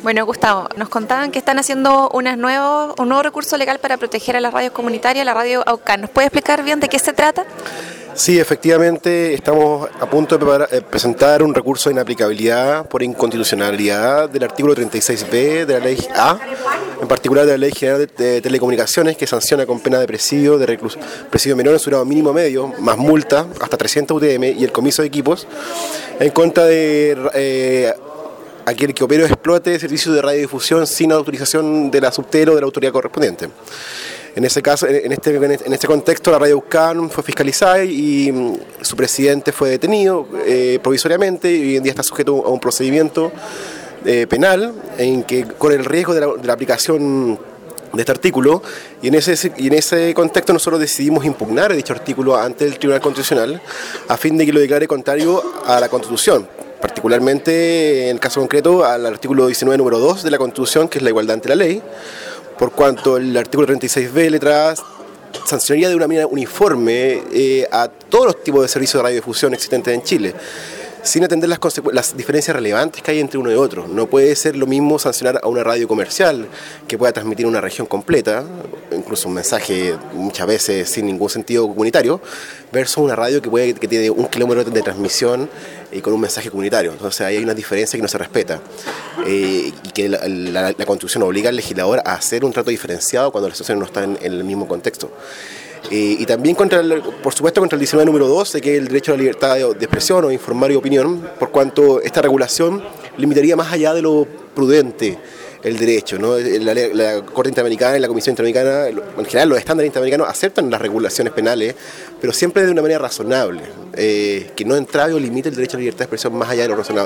Bueno, Gustavo, nos contaban que están haciendo un nuevo recurso legal para proteger a las radios comunitarias, la radio AUCAN. ¿Nos puede explicar bien de qué se trata? Sí, efectivamente, estamos a punto de presentar un recurso de inaplicabilidad por inconstitucionalidad del artículo 36b de la Ley A, en particular de la Ley General de Telecomunicaciones, que sanciona con pena de presidio menor en su grado mínimo medio, más multa, hasta 300 UTM, y el comiso de equipos, en contra de aquel que opere o explote servicios de radiodifusión sin autorización de la subtel o de la autoridad correspondiente. En ese caso, en este contexto, la radio AUCAN fue fiscalizada y su presidente fue detenido provisoriamente, y hoy en día está sujeto a un procedimiento penal en que corre el riesgo de la aplicación de este artículo, y en ese contexto nosotros decidimos impugnar dicho artículo ante el Tribunal Constitucional a fin de que lo declare contrario a la Constitución, particularmente en el caso concreto al artículo 19 número 2 de la Constitución, que es la igualdad ante la ley, por cuanto el artículo 36b, letra A, sancionaría de una manera uniforme a todos los tipos de servicios de radiodifusión existentes en Chile, sin atender las diferencias relevantes que hay entre uno y otro. No puede ser lo mismo sancionar a una radio comercial que pueda transmitir una región completa, incluso un mensaje muchas veces sin ningún sentido comunitario, versus una radio que tiene 1 kilómetro de transmisión y con un mensaje comunitario. Entonces ahí hay una diferencia que no se respeta, y que la Constitución obliga al legislador a hacer un trato diferenciado cuando las situaciones no están en el mismo contexto. Y también por supuesto contra el 19 número 2, que es el derecho a la libertad de expresión o informar y opinión, por cuanto esta regulación limitaría más allá de lo prudente el derecho, ¿no? La Corte Interamericana y la Comisión Interamericana, en general los estándares interamericanos aceptan las regulaciones penales, pero siempre de una manera razonable, que no entrave o limite el derecho a la libertad de expresión más allá de lo razonable,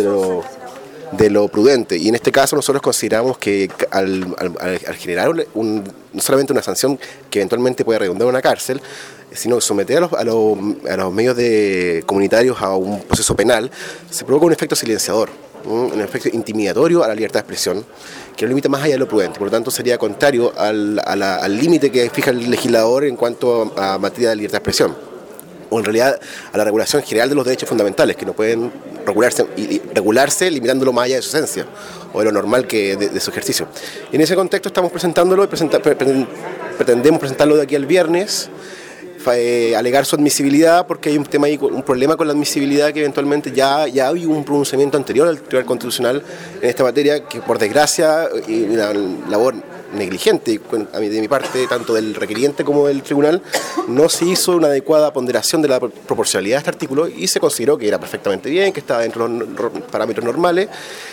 de lo prudente. Y en este caso nosotros consideramos que al generar no solamente una sanción que eventualmente puede redundar en una cárcel, sino someter a los medios comunitarios a un proceso penal, se provoca un efecto silenciador, un efecto intimidatorio a la libertad de expresión, que lo limita más allá de lo prudente. Por lo tanto, sería contrario al límite que fija el legislador en cuanto a materia de libertad de expresión, o en realidad a la regulación general de los derechos fundamentales, que no pueden regularse limitándolo más allá de su esencia o de lo normal de su ejercicio. Y en ese contexto estamos presentándolo y pretendemos presentarlo de aquí al viernes, alegar su admisibilidad, porque hay un problema con la admisibilidad, que eventualmente ya hay un pronunciamiento anterior al Tribunal Constitucional en esta materia, que por desgracia y una labor negligente de mi parte, tanto del requiriente como del tribunal, no se hizo una adecuada ponderación de la proporcionalidad de este artículo, y se consideró que era perfectamente bien, que estaba dentro de los parámetros normales.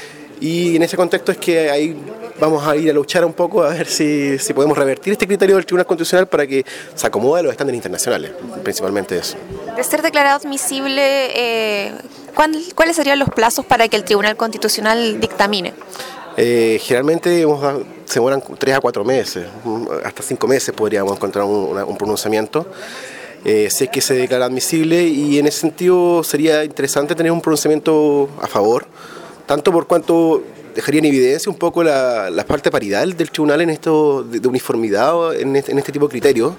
Y en ese contexto es que ahí vamos a ir a luchar un poco a ver si podemos revertir este criterio del Tribunal Constitucional para que se acomode a los estándares internacionales, principalmente eso. De ser declarado admisible, ¿cuáles serían los plazos para que el Tribunal Constitucional dictamine? Generalmente se demoran 3 a 4 meses, hasta 5 meses podríamos encontrar un pronunciamiento, si es que se declara admisible, y en ese sentido sería interesante tener un pronunciamiento a favor, tanto por cuanto dejaría en evidencia un poco la falta de paridad del tribunal en esto de uniformidad en este tipo de criterios,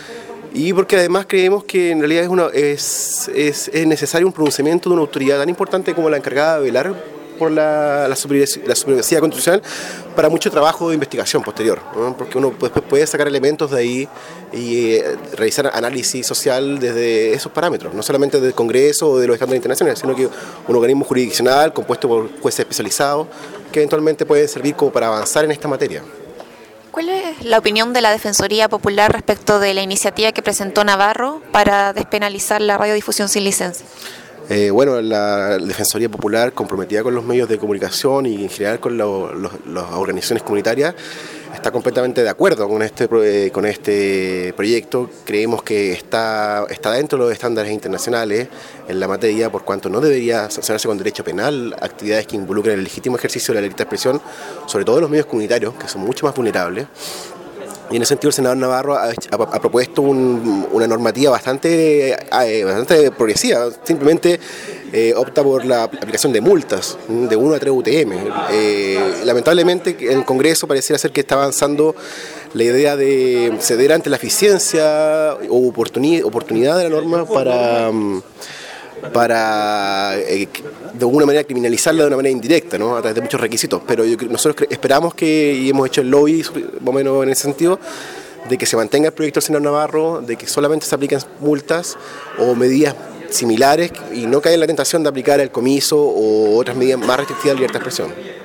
y porque además creemos que en realidad es necesario un pronunciamiento de una autoridad tan importante como la encargada de velar por la supremacía constitucional para mucho trabajo de investigación posterior, ¿no? Porque uno después puede sacar elementos de ahí y realizar análisis social desde esos parámetros, no solamente del Congreso o de los estándares internacionales, sino que un organismo jurisdiccional compuesto por jueces especializados que eventualmente pueden servir como para avanzar en esta materia. ¿Cuál es la opinión de la Defensoría Popular respecto de la iniciativa que presentó Navarro para despenalizar la radiodifusión sin licencia? Bueno, la Defensoría Popular, comprometida con los medios de comunicación y en general con las organizaciones comunitarias, está completamente de acuerdo con este proyecto. Creemos que está dentro de los estándares internacionales en la materia, por cuanto no debería sancionarse con derecho penal actividades que involucren el legítimo ejercicio de la libertad de expresión, sobre todo los medios comunitarios, que son mucho más vulnerables. Y en ese sentido el senador Navarro ha propuesto una normativa bastante progresiva. Simplemente opta por la aplicación de multas de 1 a 3 UTM. Lamentablemente el Congreso pareciera ser que está avanzando la idea de ceder ante la eficiencia o oportunidad de la norma para de alguna manera criminalizarla de una manera indirecta, ¿no? A través de muchos requisitos. Pero nosotros esperamos que, y hemos hecho el lobby más o menos en ese sentido, de que se mantenga el proyecto del senador Navarro, de que solamente se apliquen multas o medidas similares y no caiga en la tentación de aplicar el comiso o otras medidas más restrictivas de libertad de expresión.